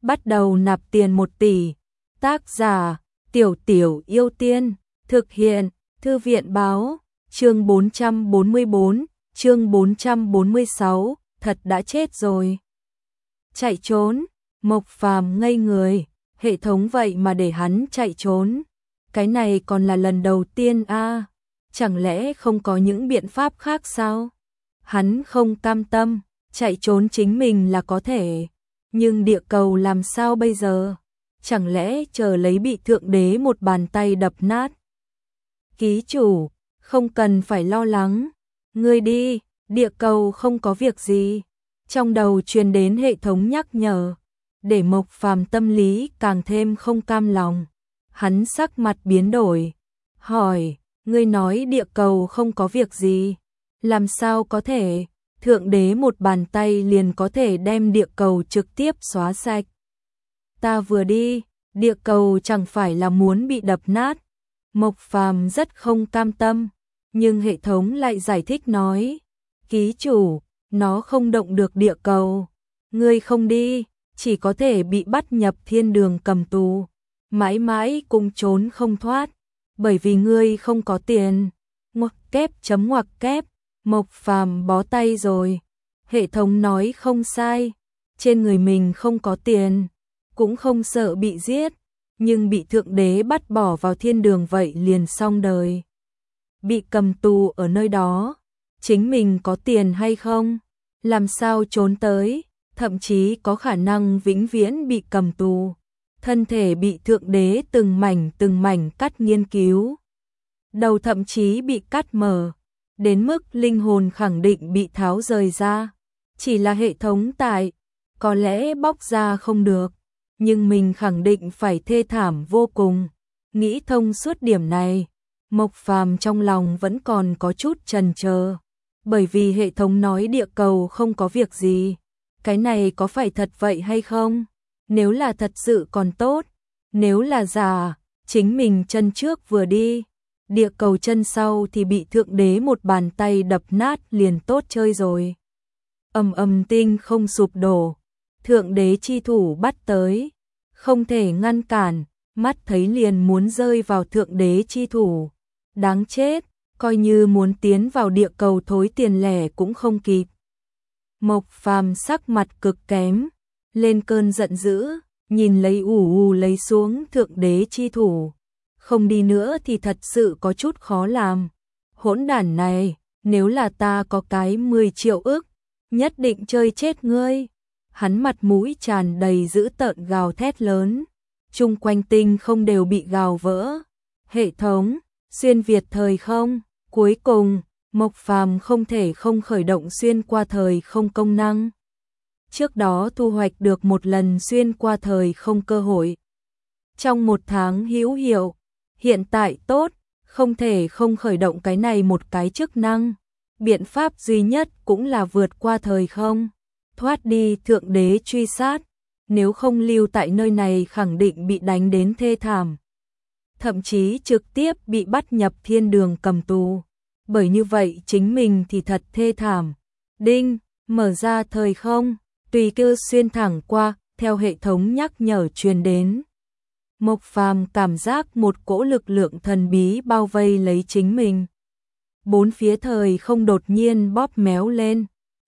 bắt đầu nạp tiền 1 tỷ. Tác giả: Tiểu Tiểu Yêu Tiên. Thực hiện: Thư viện báo. Chương 444, chương 446, thật đã chết rồi. Chạy trốn, Mộc Phàm ngây người, hệ thống vậy mà để hắn chạy trốn. Cái này còn là lần đầu tiên a, chẳng lẽ không có những biện pháp khác sao? Hắn không cam tâm, chạy trốn chính mình là có thể, nhưng địa cầu làm sao bây giờ? Chẳng lẽ chờ lấy bị thượng đế một bàn tay đập nát? Ký chủ, không cần phải lo lắng, ngươi đi, địa cầu không có việc gì. Trong đầu truyền đến hệ thống nhắc nhở, để Mộc Phàm tâm lý càng thêm không cam lòng. Hắn sắc mặt biến đổi, hỏi, ngươi nói địa cầu không có việc gì, làm sao có thể, thượng đế một bàn tay liền có thể đem địa cầu trực tiếp xóa sạch. Ta vừa đi, địa cầu chẳng phải là muốn bị đập nát. Mộc Phàm rất không cam tâm, nhưng hệ thống lại giải thích nói, ký chủ, nó không động được địa cầu, ngươi không đi, chỉ có thể bị bắt nhập thiên đường cầm tù, mãi mãi cũng trốn không thoát, bởi vì ngươi không có tiền. Ngoặc kép, Mộc Phàm bó tay rồi. Hệ thống nói không sai, trên người mình không có tiền, cũng không sợ bị giết, nhưng bị thượng đế bắt bỏ vào thiên đường vậy liền xong đời. Bị cầm tù ở nơi đó, chính mình có tiền hay không, làm sao trốn tới, thậm chí có khả năng vĩnh viễn bị cầm tù, thân thể bị thượng đế từng mảnh cắt nghiên cứu, đầu thậm chí bị cắt mở, đến mức linh hồn khẳng định bị tháo rời ra. Chỉ là hệ thống tại, có lẽ bóc ra không được, nhưng mình khẳng định phải thê thảm vô cùng. Nghĩ thông suốt điểm này, Mộc Phàm trong lòng vẫn còn có chút chần chờ, bởi vì hệ thống nói địa cầu không có việc gì. Cái này có phải thật vậy hay không? Nếu là thật sự còn tốt, nếu là giả, chính mình chân trước vừa đi, địa cầu chân sau thì bị thượng đế một bàn tay đập nát liền tốt chơi rồi. Tinh không sụp đổ, thượng đế chi thủ bắt tới, không thể ngăn cản, mắt thấy liền muốn rơi vào thượng đế chi thủ. Đáng chết, coi như muốn tiến vào địa cầu thối tiền lẻ cũng không kịp. Mộc Phàm sắc mặt cực kém, lên cơn giận dữ, nhìn lấy lấy xuống thượng đế chi thủ. Không đi nữa thì thật sự có chút khó làm. Hỗn đản này, nếu là ta có cái 10 triệu ức, nhất định chơi chết ngươi. Hắn mặt mũi tràn đầy dữ tợn gào thét lớn, chung quanh tinh không đều bị gào vỡ. Hệ thống, xuyên việt thời không, cuối cùng, Mộc Phàm không thể không khởi động xuyên qua thời không công năng. Trước đó thu hoạch được một lần xuyên qua thời không cơ hội. Trong 1 tháng hữu hiệu, hiện tại tốt, không thể không khởi động cái này một cái chức năng. Biện pháp duy nhất cũng là vượt qua thời không, thoát đi thượng đế truy sát, nếu không lưu tại nơi này khẳng định bị đánh đến thê thảm. Thậm chí trực tiếp bị bắt nhập thiên đường cầm tù, bởi như vậy chính mình thì thật thê thảm. Đinh, mở ra thời không, tùy cơ xuyên thẳng qua, theo hệ thống nhắc nhở truyền đến. Mộc Phàm cảm giác một cỗ lực lượng thần bí bao vây lấy chính mình. Bốn phía thời không đột nhiên bóp méo lên,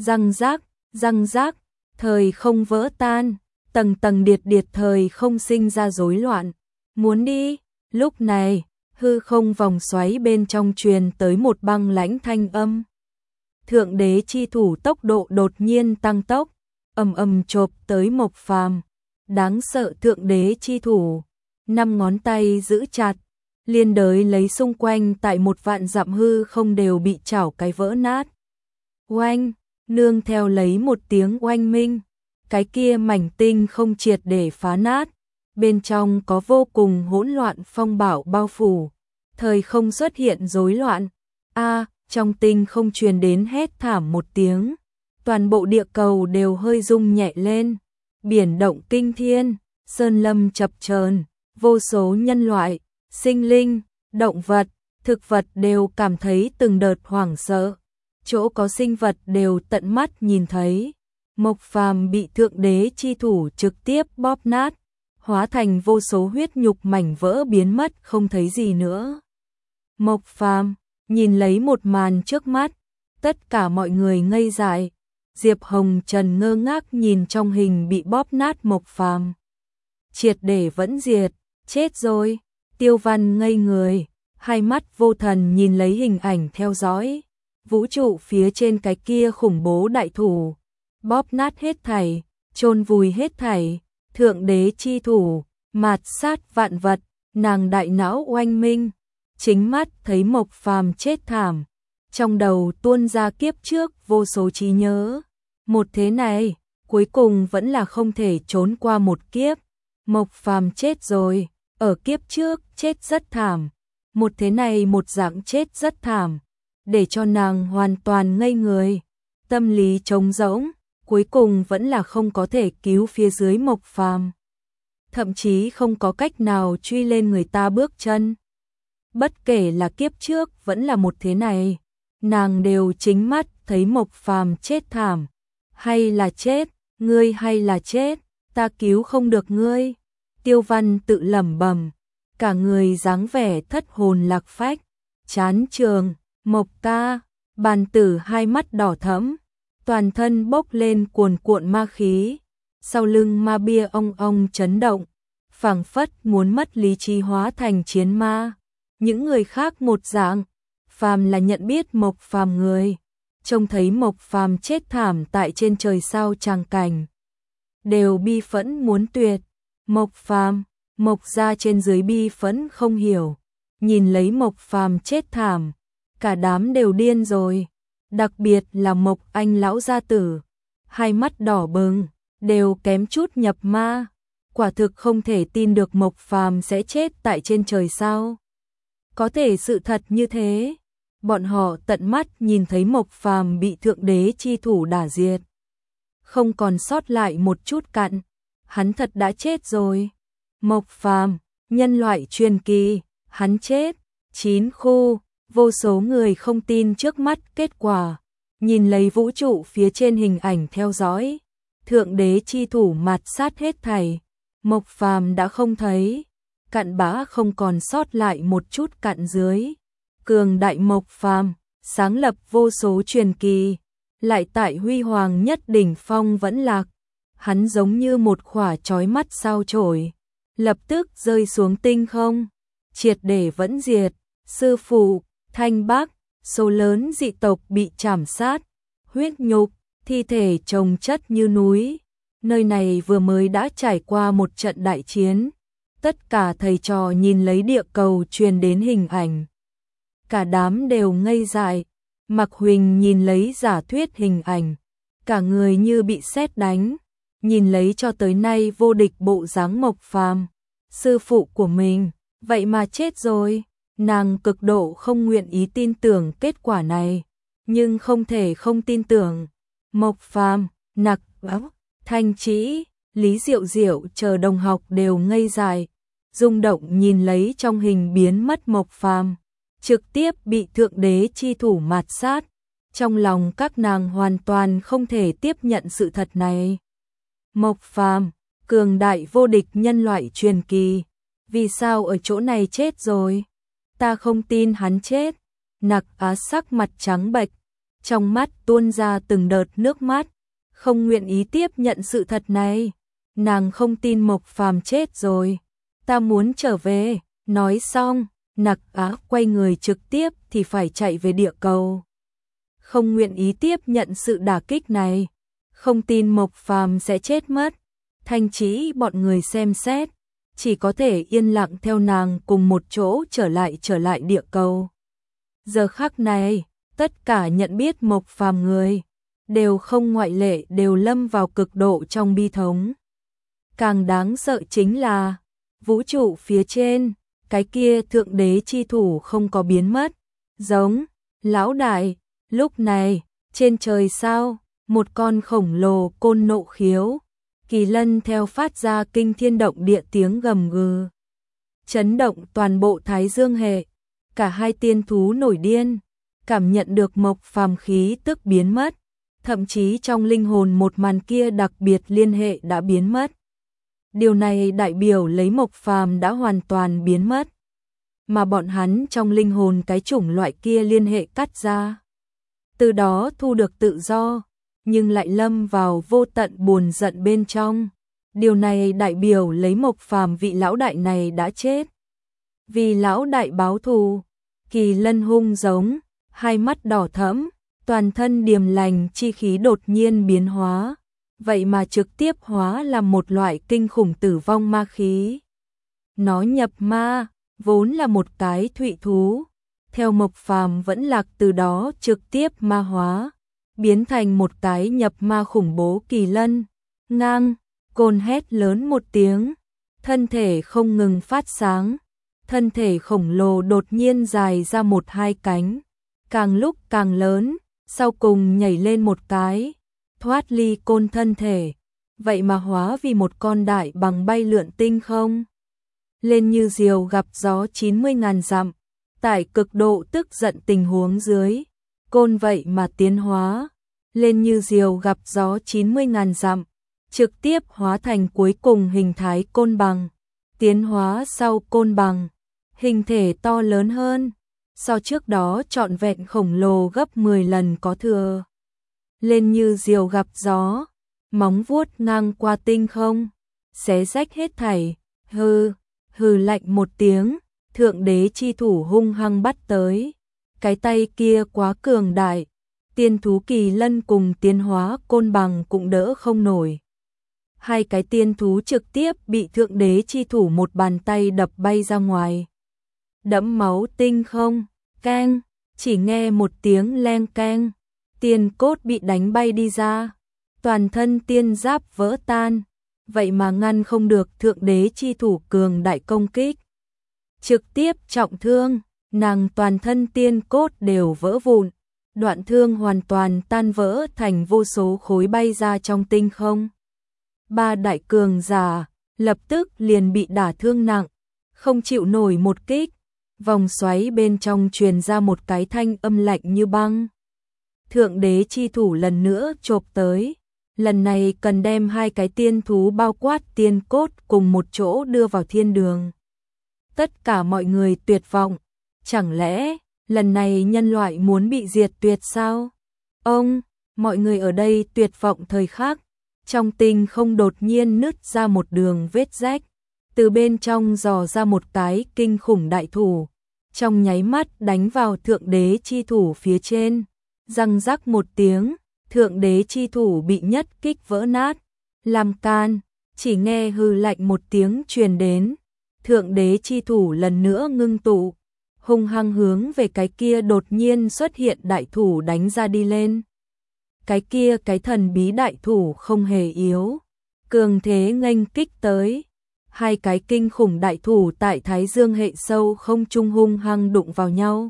răng rác, thời không vỡ tan, tầng tầng điệt thời không sinh ra rối loạn. Muốn đi, lúc này, hư không vòng xoáy bên trong truyền tới một băng lãnh thanh âm. Thượng đế chi thủ tốc độ đột nhiên tăng tốc, chộp tới Mộc Phàm. Đáng sợ thượng đế chi thủ, 5 ngón tay giữ chặt, liên đới lấy xung quanh tại 1 vạn dặm hư không đều bị chảo cái vỡ nát. Oanh, nương theo lấy một tiếng oanh minh, cái kia mảnh tinh không triệt để phá nát, bên trong có vô cùng hỗn loạn phong bạo bao phủ, thời không xuất hiện rối loạn. Trong tinh không truyền đến hét thảm một tiếng, toàn bộ địa cầu đều hơi rung nhẹ lên, biển động kinh thiên, sơn lâm chập chờn, vô số nhân loại, sinh linh, động vật, thực vật đều cảm thấy từng đợt hoảng sợ. Chỗ có sinh vật đều tận mắt nhìn thấy. Mộc Phàm bị thượng đế chi thủ trực tiếp bóp nát, hóa thành vô số huyết nhục mảnh vỡ biến mất không thấy gì nữa. Mộc Phàm nhìn lấy một màn trước mắt, tất cả mọi người ngây dại. Diệp Hồng Trần ngơ ngác nhìn trong hình bị bóp nát Mộc Phàm. Triệt để vẫn diệt, chết rồi. Tiêu Văn ngây người, hai mắt vô thần nhìn lấy hình ảnh theo dõi. Vũ trụ phía trên cái kia khủng bố đại thủ, bóp nát hết thảy, chôn vùi hết thảy, thượng đế chi thủ, mạt sát vạn vật, nàng đại não oanh minh, chính mắt thấy Mộc Phàm chết thảm, trong đầu tuôn ra kiếp trước vô số trí nhớ. Một thế này, cuối cùng vẫn là không thể trốn qua một kiếp. Mộc Phàm chết rồi, ở kiếp trước chết rất thảm, một thế này một dạng chết rất thảm, để cho nàng hoàn toàn ngây người, tâm lý trống rỗng, cuối cùng vẫn là không có thể cứu phía dưới Mộc Phàm. Thậm chí không có cách nào truy lên người ta bước chân. Bất kể là kiếp trước vẫn là một thế này, nàng đều chính mắt thấy Mộc Phàm chết thảm. Hay là chết, ngươi hay là chết, ta cứu không được ngươi. Tiêu Văn tự lẩm bẩm, cả người dáng vẻ thất hồn lạc phách. Chán trường, Mộc ca, bàn tử hai mắt đỏ thẫm, toàn thân bốc lên cuồn cuộn ma khí, sau lưng ma bia ong ong chấn động, phảng phất muốn mất lý trí hóa thành chiến ma. Những người khác một dạng, phàm là nhận biết Mộc Phàm người, trông thấy Mộc Phàm chết thảm tại trên trời sao tràng cảnh, đều bi phẫn muốn tuyệt. Mộc Phàm, Mộc gia trên dưới bi phẫn không hiểu, nhìn lấy Mộc Phàm chết thảm, cả đám đều điên rồi, đặc biệt là Mộc Anh lão gia tử, hai mắt đỏ bừng, đều kém chút nhập ma, quả thực không thể tin được Mộc Phàm sẽ chết tại trên trời sao. Có thể sự thật như thế, bọn họ tận mắt nhìn thấy Mộc Phàm bị thượng đế chi thủ đả diệt, không còn sót lại một chút cặn, hắn thật đã chết rồi. Mộc Phàm, nhân loại truyền kỳ, hắn chết. 9 khu, vô số người không tin trước mắt kết quả, nhìn lấy vũ trụ phía trên hình ảnh theo dõi, thượng đế chi thủ mạt sát hết thảy, Mộc Phàm đã không thấy, cặn bã không còn sót lại một chút cặn dưới. Cường đại Mộc Phàm, sáng lập vô số truyền kỳ, lại tại huy hoàng nhất đỉnh phong vẫn lạc, hắn giống như một khỏa chói mắt sao chổi, lập tức rơi xuống tinh không, triệt để vẫn diệt. Sư phụ, Thanh Bắc, số lớn dị tộc bị chảm sát, huyết nhục, thi thể chồng chất như núi. Nơi này vừa mới đã trải qua một trận đại chiến, tất cả thầy trò nhìn lấy địa cầu truyền đến hình ảnh, cả đám đều ngây dại. Mạc Huỳnh nhìn lấy giả thuyết hình ảnh, cả người như bị sét đánh, nhìn lấy cho tới nay vô địch bộ dáng Mộc Phàm, sư phụ của mình, vậy mà chết rồi. Nàng cực độ không nguyện ý tin tưởng kết quả này, nhưng không thể không tin tưởng. Mộc Phàm, Nặc Áo, Thanh Trĩ, Lý Diệu Diệu chờ đồng học đều ngây dại, rung động nhìn lấy trong hình biến mất Mộc Phàm, trực tiếp bị thượng đế chi thủ mạt sát. Trong lòng các nàng hoàn toàn không thể tiếp nhận sự thật này. Mộc Phàm, cường đại vô địch nhân loại truyền kỳ, vì sao ở chỗ này chết rồi? Ta không tin hắn chết. Nặc Á sắc mặt trắng bệch, trong mắt tuôn ra từng đợt nước mắt, không nguyện ý tiếp nhận sự thật này. Nàng không tin Mộc Phàm chết rồi. Ta muốn trở về. Nói xong, Nặc Á quay người trực tiếp thì phải chạy về địa cầu. Không nguyện ý tiếp nhận sự đả kích này, không tin Mộc Phàm sẽ chết mất. Thanh Trĩ bọn người xem xét, chỉ có thể yên lặng theo nàng cùng một chỗ trở lại địa cầu. Giờ khắc này, tất cả nhận biết Mộc Phàm người, đều không ngoại lệ đều lâm vào cực độ trong bi thống. Càng đáng sợ chính là, vũ trụ phía trên, cái kia thượng đế chi thủ không có biến mất, giống, lão đại, lúc này, trên trời sao, một con khổng lồ côn nộ khiếu. Kỳ lân theo phát ra kinh thiên động địa tiếng gầm gừ, chấn động toàn bộ Thái Dương hệ, cả hai tiên thú nổi điên, cảm nhận được Mộc Phàm khí tức biến mất, thậm chí trong linh hồn một màn kia đặc biệt liên hệ đã biến mất. Điều này đại biểu lấy Mộc Phàm đã hoàn toàn biến mất, mà bọn hắn trong linh hồn cái chủng loại kia liên hệ cắt ra. Từ đó thu được tự do, nhưng lại lâm vào vô tận buồn giận bên trong. Điều này đại biểu lấy Mộc Phàm vị lão đại này đã chết. Vì lão đại báo thù, Kỳ Lân hung giống, hai mắt đỏ thẫm, toàn thân điềm lành chi khí đột nhiên biến hóa, vậy mà trực tiếp hóa làm một loại kinh khủng tử vong ma khí. Nó nhập ma, vốn là một cái thụy thú, theo Mộc Phàm vẫn lạc từ đó trực tiếp ma hóa, biến thành một cái nhập ma khủng bố kỳ lân. Ngang, Côn hét lớn một tiếng, thân thể không ngừng phát sáng, thân thể khổng lồ đột nhiên dài ra một hai cánh, càng lúc càng lớn, sau cùng nhảy lên một cái, thoát ly Côn thân thể, vậy mà hóa vì một con đại bằng bay lượn tinh không. Lên như diều gặp gió 90.000 dặm, tại cực độ tức giận tình huống dưới, Côn vậy mà tiến hóa, lên như diều gặp gió 90.000 dặm, trực tiếp hóa thành cuối cùng hình thái côn bằng, tiến hóa sau côn bằng, hình thể to lớn hơn, so trước đó trọn vẹn khổng lồ gấp 10 lần có thừa. Lên như diều gặp gió, móng vuốt ngang qua tinh không, xé rách hết thảy, hừ lạnh một tiếng, thượng đế chi thủ hung hăng bắt tới, cái tay kia quá cường đại, tiên thú kỳ lân cùng tiến hóa côn bằng cũng đỡ không nổi. Hai cái tiên thú trực tiếp bị thượng đế chi thủ một bàn tay đập bay ra ngoài. Đẫm máu tinh không, keng, chỉ nghe một tiếng leng keng, tiên cốt bị đánh bay đi ra, toàn thân tiên giáp vỡ tan, vậy mà ngăn không được thượng đế chi thủ cường đại công kích. Trực tiếp trọng thương, nàng toàn thân tiên cốt đều vỡ vụn, đoạn thương hoàn toàn tan vỡ thành vô số khối bay ra trong tinh không. Ba đại cường giả lập tức liền bị đả thương nặng, không chịu nổi một kích, vòng xoáy bên trong truyền ra một cái thanh âm lạnh như băng. Thượng đế chi thủ lần nữa chộp tới, lần này cần đem hai cái tiên thú bao quát tiên cốt cùng một chỗ đưa vào thiên đường. Tất cả mọi người tuyệt vọng, chẳng lẽ lần này nhân loại muốn bị diệt tuyệt sao? Mọi người ở đây tuyệt vọng thời khắc, trong tinh không đột nhiên nứt ra một đường vết rách, từ bên trong dò ra một cái kinh khủng đại thủ, trong nháy mắt đánh vào thượng đế chi thủ phía trên, răng rắc một tiếng, thượng đế chi thủ bị nhất kích vỡ nát, làm can, chỉ nghe hừ lạnh một tiếng truyền đến, thượng đế chi thủ lần nữa ngưng tụ, hung hăng hướng về cái kia đột nhiên xuất hiện đại thủ đánh ra đi lên. Cái kia cái thần bí đại thủ không hề yếu, cường thế nghênh kích tới, hai cái kinh khủng đại thủ tại thái dương hệ sâu không trung hung hăng đụng vào nhau.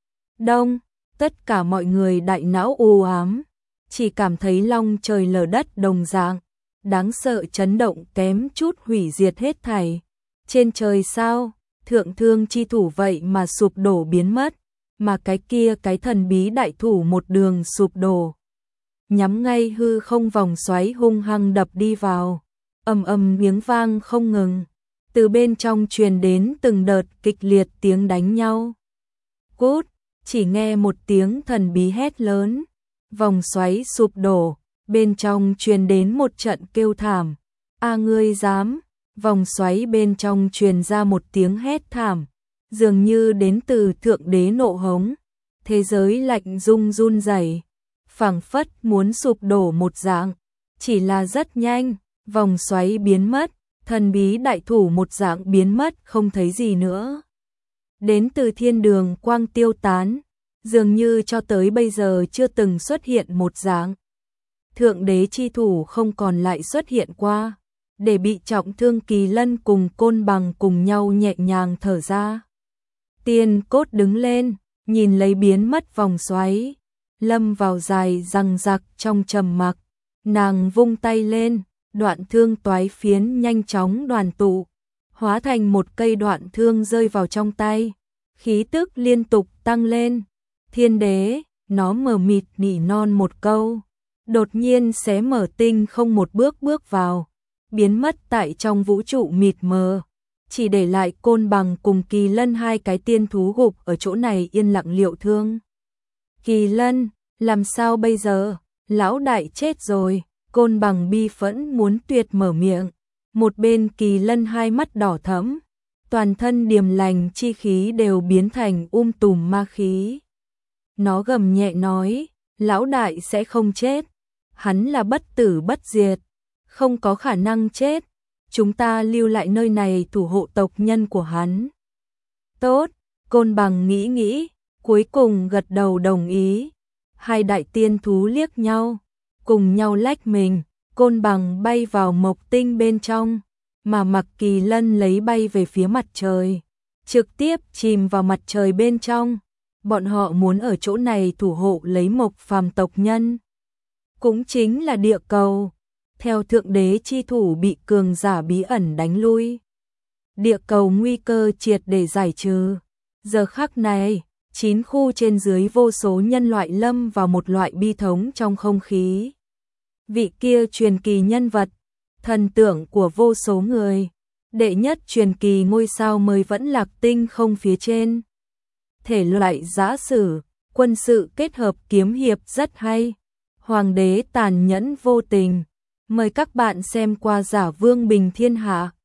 Đông, tất cả mọi người đại não u ám, chỉ cảm thấy long trời lở đất đồng dạng, đáng sợ chấn động kém chút hủy diệt hết thảy. Trên trời sao, thượng thương chi thủ vậy mà sụp đổ biến mất, mà cái kia cái thần bí đại thủ một đường sụp đổ, nhắm ngay hư không vòng xoáy hung hăng đập đi vào, ầm ầm miếng vang không ngừng, từ bên trong truyền đến từng đợt kịch liệt tiếng đánh nhau. Cút, chỉ nghe một tiếng thần bí hét lớn, vòng xoáy sụp đổ, bên trong truyền đến một trận kêu thảm, a ngươi dám, vòng xoáy bên trong truyền ra một tiếng hét thảm, dường như đến từ thượng đế nộ hống, thế giới lạnh rung run rẩy, phảng phất muốn sụp đổ một dạng, chỉ là rất nhanh, vòng xoáy biến mất, thần bí đại thủ một dạng biến mất không thấy gì nữa. Đến từ thiên đường quang tiêu tán, dường như cho tới bây giờ chưa từng xuất hiện một dạng. Thượng đế chi thủ không còn lại xuất hiện qua, để bị trọng thương kỳ lân cùng côn bằng cùng nhau nhẹ nhàng thở ra. Tiên cốt đứng lên, nhìn lấy biến mất vòng xoáy, lâm vào dài răng rặc trong trầm mặc, nàng vung tay lên, đoạn thương toái phiến nhanh chóng đoàn tụ, hóa thành một cây đoạn thương rơi vào trong tay, khí tức liên tục tăng lên. Thiên đế, nó mờ mịt nỉ non một câu, đột nhiên xé mở tinh không một bước bước vào, biến mất tại trong vũ trụ mịt mờ, chỉ để lại Côn Bằng cùng Kỳ Lân hai cái tiên thú gục ở chỗ này yên lặng liệu thương. Kỳ Lân, làm sao bây giờ? Lão đại chết rồi, Côn Bằng bi phẫn muốn tuyệt mở miệng. Một bên Kỳ Lân hai mắt đỏ thẫm, toàn thân điềm lành chi khí đều biến thành tùm ma khí. Nó gầm nhẹ nói, lão đại sẽ không chết, hắn là bất tử bất diệt, không có khả năng chết, chúng ta lưu lại nơi này thủ hộ tộc nhân của hắn. Tốt, Côn Bằng nghĩ nghĩ, cuối cùng gật đầu đồng ý. Hai đại tiên thú liếc nhau, cùng nhau lách mình, Côn Bằng bay vào mộc tinh bên trong, mà Mặc Kỳ Lân lấy bay về phía mặt trời, trực tiếp chìm vào mặt trời bên trong. Bọn họ muốn ở chỗ này thủ hộ lấy mộc phàm tộc nhân, cũng chính là địa cầu. Theo thượng đế chi thủ bị cường giả bí ẩn đánh lui, địa cầu nguy cơ triệt để giải trừ. Giờ khắc này, 9 khu trên dưới vô số nhân loại lâm vào một loại bi thống trong không khí. Vị kia truyền kỳ nhân vật, thần tượng của vô số người, đệ nhất truyền kỳ ngôi sao mới vẫn lạc tinh không phía trên. Thể loại giã sử, quân sự kết hợp kiếm hiệp rất hay. Hoàng đế tàn nhẫn vô tình. Mời các bạn xem qua Giả Vương Bình Thiên Hạ.